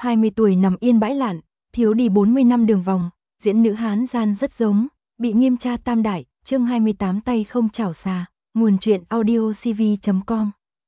20 tuổi nằm yên bãi lạn, thiếu đi 40 năm đường vòng, diễn nữ Hán gian rất giống, bị nghiêm tra tam đại, chương 28 tay không chảo xà, nguồn truyện audio cv.com.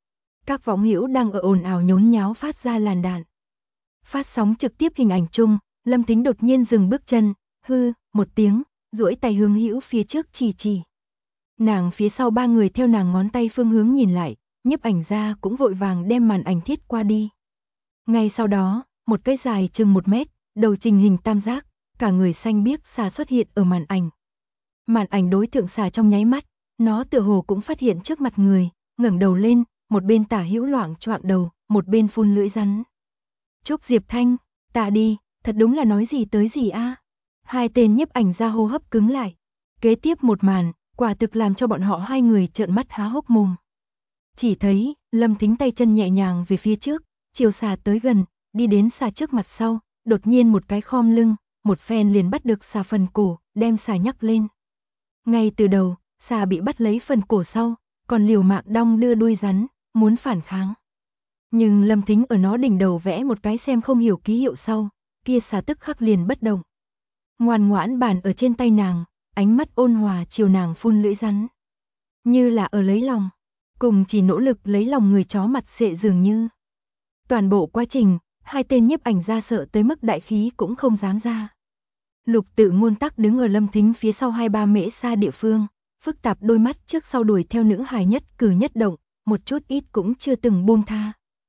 Các võng hữu đang ở ồn ào nhốn nháo phát ra làn đạn. Phát sóng trực tiếp hình ảnh chung, Lâm Thính đột nhiên dừng bước chân, hư, một tiếng, duỗi tay hướng hữu phía trước chỉ. Nàng phía sau ba người theo nàng ngón tay phương hướng nhìn lại, nhiếp ảnh gia cũng vội vàng đem màn ảnh thiết qua đi. Ngay sau đó, một cái dài chừng 1 mét, đầu trình hình tam giác, cả người xanh biếc xà xuất hiện ở màn ảnh. Màn ảnh đối tượng xà trong nháy mắt, nó tựa hồ cũng phát hiện trước mặt người, ngẩng đầu lên, một bên tả hữu loạng choạng đầu, một bên phun lưỡi rắn. Trúc Diệp Thanh, ta đi, thật đúng là nói gì tới gì a. Hai tên nhiếp ảnh gia hô hấp cứng lại. Kế tiếp một màn, quả thực làm cho bọn họ hai người trợn mắt há hốc mồm. Chỉ thấy, Lâm Thính tay chân nhẹ nhàng về phía trước, chiều xà tới gần, đi đến xà trước mặt sau, đột nhiên một cái khom lưng, một phen liền bắt được xà phần cổ, đem xà nhắc lên. Ngay từ đầu, xà bị bắt lấy phần cổ sau, còn liều mạng đong đưa đuôi rắn, muốn phản kháng. Nhưng Lâm Thính ở nó đỉnh đầu vẽ một cái xem không hiểu ký hiệu sau, kia xà tức khắc liền bất động. Ngoan ngoãn bàn ở trên tay nàng, ánh mắt ôn hòa chiều nàng phun lưỡi rắn. Như là ở lấy lòng, cùng chỉ nỗ lực lấy lòng người chó mặt xệ dường như. Toàn bộ quá trình, hai tên nhiếp ảnh gia sợ tới mức đại khí cũng không dám ra. Lục Tự Ngôn tắc đứng ở Lâm Thính phía sau 2-3 mễ xa địa phương, phức tạp đôi mắt trước sau đuổi theo nữ hài nhất cử nhất động, một chút ít cũng chưa từng buông tha.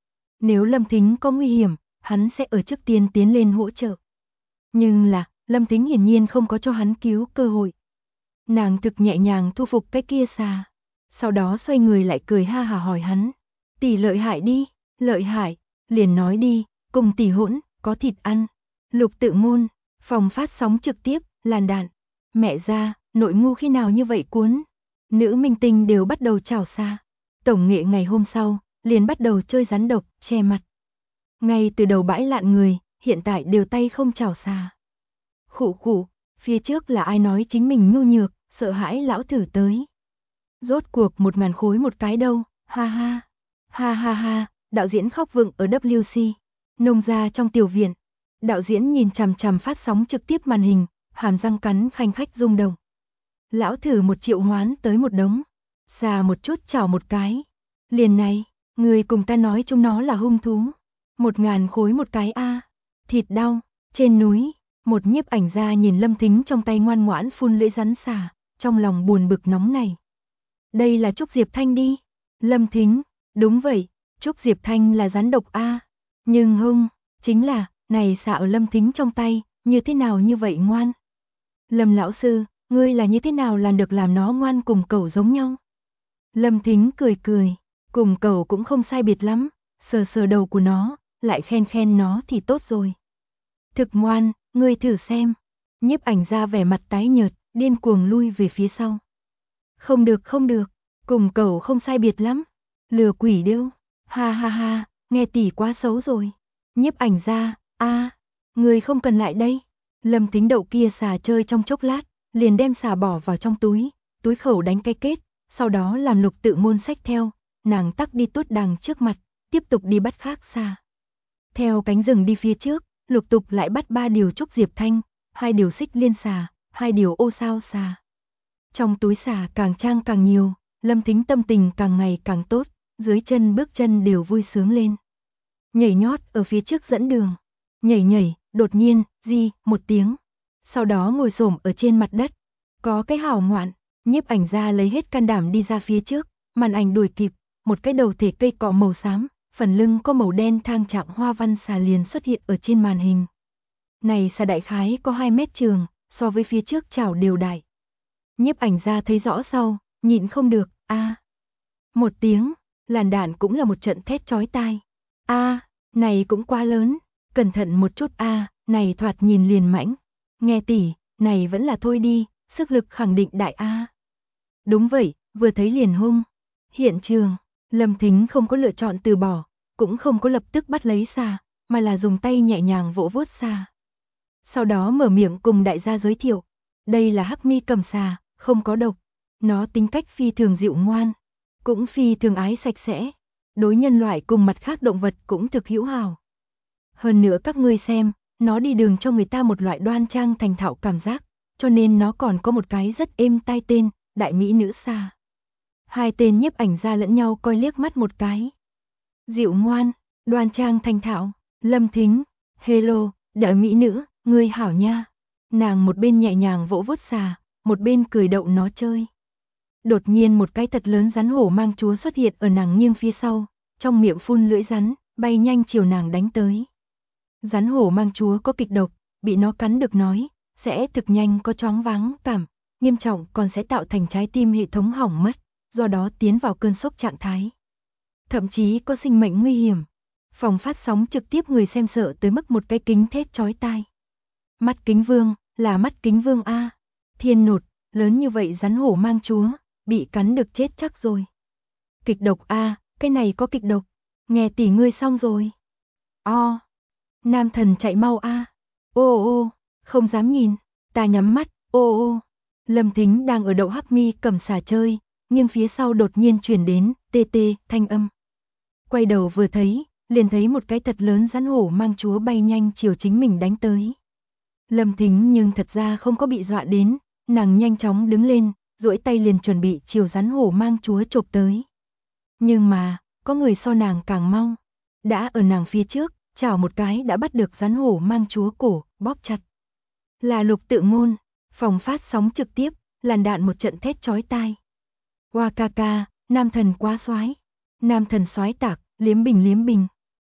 Nếu Lâm Thính có nguy hiểm, hắn sẽ ở trước tiên tiến lên hỗ trợ. Nhưng là, Lâm Thính hiển nhiên không có cho hắn cứu cơ hội. Nàng thực nhẹ nhàng thu phục cái kia xà, sau đó xoay người lại cười ha hả hỏi hắn, tỷ lợi hại đi, lợi hại, liền nói đi, cùng tỷ hỗn, có thịt ăn. Lục Tự Ngôn, phòng phát sóng trực tiếp, làn đạn, mẹ ra, nội ngu khi nào như vậy cuốn. Nữ minh tinh đều bắt đầu chào xà. Tổng nghệ ngày hôm sau, liền bắt đầu chơi rắn độc, che mặt. Ngay từ đầu bãi lạn người, hiện tại đều tay không chào xà. Khụ khụ, phía trước là ai nói chính mình nhu nhược, sợ hãi lão thử tới. Rốt cuộc 1.000 khối một cái đâu, ha ha. Ha ha ha, đạo diễn khóc vựng ở WC. Nông gia trong tiểu viện. Đạo diễn nhìn chằm chằm phát sóng trực tiếp màn hình, hàm răng cắn khanh khách rung động. Lão thử 1 triệu hoán tới một đống. Xà một chút chảo một cái. Liền này, người cùng ta nói chúng nó là hung thú. 1.000 khối một cái a. Thịt đau, trên núi. Một nhiếp ảnh gia nhìn Lâm Thính trong tay ngoan ngoãn phun lưỡi rắn xà, trong lòng buồn bực nóng này. Đây là Trúc Diệp Thanh đi. Lâm Thính, đúng vậy, Trúc Diệp Thanh là rắn độc a. Nhưng hung, chính là, này xà ở Lâm Thính trong tay, như thế nào như vậy ngoan? Lâm lão sư, ngươi là như thế nào làm được làm nó ngoan cùng cẩu giống nhau? Lâm Thính cười cười, cùng cẩu cũng không sai biệt lắm, sờ sờ đầu của nó, lại khen khen nó thì tốt rồi. Thực ngoan, ngươi thử xem. Nhiếp ảnh gia vẻ mặt tái nhợt, điên cuồng lui về phía sau. Không được không được, cùng cẩu không sai biệt lắm. Lừa quỷ điêu, ha ha ha, nghe tỷ quá xấu rồi. Nhiếp ảnh gia, ngươi không cần lại đây. Lâm Thính đậu kia xà chơi trong chốc lát, liền đem xà bỏ vào trong túi khẩu đánh cái kết, sau đó làm Lục Tự Ngôn xách theo, nàng tắc đi tuốt đằng trước mặt, tiếp tục đi bắt khác xà. Theo cánh rừng đi phía trước, lục tục lại bắt 3 điều Trúc Diệp Thanh, 2 điều xích liên xà, 2 điều ô sao xà. Trong túi xà càng trang càng nhiều, Lâm Thính tâm tình càng ngày càng tốt, dưới chân bước chân đều vui sướng lên. Nhảy nhót ở phía trước dẫn đường, nhảy, đột nhiên, một tiếng. Sau đó ngồi xổm ở trên mặt đất. Có cái hảo ngoạn, nhiếp ảnh gia lấy hết can đảm đi ra phía trước, màn ảnh đuổi kịp, một cái đầu thể cây cọ màu xám, phần lưng có màu đen thang trạng hoa văn xà liền xuất hiện ở trên màn hình. Này xà đại khái có 2 mét trường, so với phía trước chảo đều đại. Nhiếp ảnh gia thấy rõ sau, nhịn không được, một tiếng, làn đạn cũng là một trận thét chói tai. Này cũng quá lớn, cẩn thận một chút này thoạt nhìn liền mãnh. Nghe tỷ, này vẫn là thôi đi, sức lực khẳng định đại Đúng vậy, vừa thấy liền hung. Hiện trường, Lâm Thính không có lựa chọn từ bỏ, cũng không có lập tức bắt lấy xà, mà là dùng tay nhẹ nhàng vỗ vuốt xà. Sau đó mở miệng cùng đại gia giới thiệu, đây là hắc mi cầm xà, không có độc, nó tính cách phi thường dịu ngoan, cũng phi thường ái sạch sẽ, đối nhân loại cùng mặt khác động vật cũng thực hữu hảo. Hơn nữa các ngươi xem, nó đi đường cho người ta một loại đoan trang thành thạo cảm giác, cho nên nó còn có một cái rất êm tai tên, đại mỹ nữ Sa. Hai tên nhiếp ảnh ra lẫn nhau coi liếc mắt một cái. Dịu ngoan, đoan trang thành thạo, Lâm Thính, hello, đại mỹ nữ, ngươi hảo nha. Nàng một bên nhẹ nhàng vỗ vuốt Sa, một bên cười đậu nó chơi. Đột nhiên một cái thật lớn rắn hổ mang chúa xuất hiện ở nàng nghiêng phía sau, trong miệng phun lưỡi rắn, bay nhanh chiều nàng đánh tới. Rắn hổ mang chúa có kịch độc, bị nó cắn được nói, sẽ thực nhanh có choáng váng cảm, nghiêm trọng còn sẽ tạo thành trái tim hệ thống hỏng mất, do đó tiến vào cơn sốc trạng thái. Thậm chí có sinh mệnh nguy hiểm. Phòng phát sóng trực tiếp người xem sợ tới mức một cái kính thét chói tai. Mắt kính vương, là mắt kính vương a. Thiên nột, lớn như vậy rắn hổ mang chúa, bị cắn được chết chắc rồi. Kịch độc a, cái này có kịch độc. Nghe tỷ ngươi xong rồi. O. Nam thần chạy mau a. Ô ô, không dám nhìn, ta nhắm mắt, ô ô. Lâm Thính đang ở đậu hắc mi cầm xà chơi, nhưng phía sau đột nhiên truyền đến tê tê thanh âm. Quay đầu vừa thấy, liền thấy một cái thật lớn rắn hổ mang chúa bay nhanh chiều chính mình đánh tới. Lâm Thính nhưng thật ra không có bị dọa đến, nàng nhanh chóng đứng lên, duỗi tay liền chuẩn bị chiều rắn hổ mang chúa chộp tới. Nhưng mà, có người so nàng càng mau, đã ở nàng phía trước, chảo một cái đã bắt được rắn hổ mang chúa cổ, bóp chặt. Là Lục Tự Ngôn, phòng phát sóng trực tiếp, làn đạn một trận thét chói tai. Hoa ca ca, nam thần quá soái, nam thần soái tạc, liếm bình.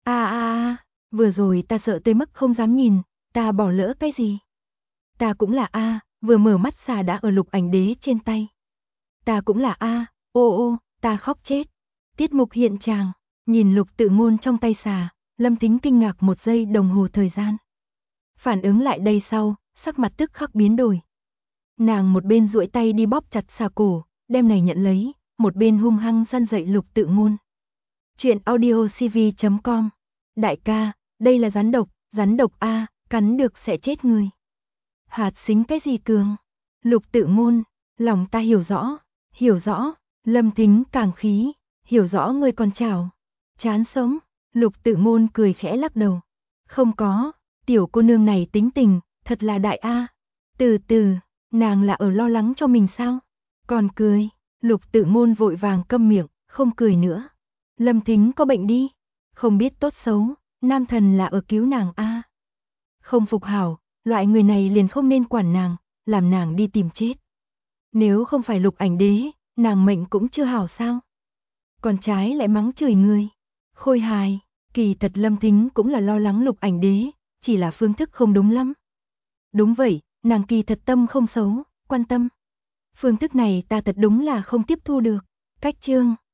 A, vừa rồi ta sợ tới mức không dám nhìn, ta bỏ lỡ cái gì? Ta cũng là A, vừa mở mắt xà đã ở Lục Ảnh Đế trên tay. Ta cũng là A, ô, ta khóc chết. Tiết mục hiện tràng, nhìn Lục Tự Ngôn trong tay xà, Lâm Thính kinh ngạc một giây đồng hồ thời gian. Phản ứng lại đây sau, sắc mặt tức khắc biến đổi. Nàng một bên duỗi tay đi bóp chặt xà cổ, đem này nhận lấy, một bên hung hăng răn dậy Lục Tự Ngôn. Chuyện audiocv.com. Đại ca, đây là rắn độc a, cắn được sẽ chết người. Hạt xính cái gì cường? Lục Tự Ngôn, lòng ta hiểu rõ, Lâm Thính càng khí, hiểu rõ ngươi còn chảo. Chán sống, Lục Tự Ngôn cười khẽ lắc đầu. Không có, tiểu cô nương này tính tình, thật là đại a. Từ từ, nàng là ở lo lắng cho mình sao? Còn cười, Lục Tự Ngôn vội vàng câm miệng, không cười nữa. Lâm Thính có bệnh đi, không biết tốt xấu, nam thần là ở cứu nàng a. Không phục hảo, loại người này liền không nên quản nàng, làm nàng đi tìm chết. Nếu không phải Lục Ảnh Đế, nàng mệnh cũng chưa hảo sao? Còn trái lại mắng chửi người. Khôi hài, kỳ thật Lâm Thính cũng là lo lắng Lục Ảnh Đế, chỉ là phương thức không đúng lắm. Đúng vậy, nàng kỳ thật tâm không xấu, quan tâm. Phương thức này ta thật đúng là không tiếp thu được. Cách chương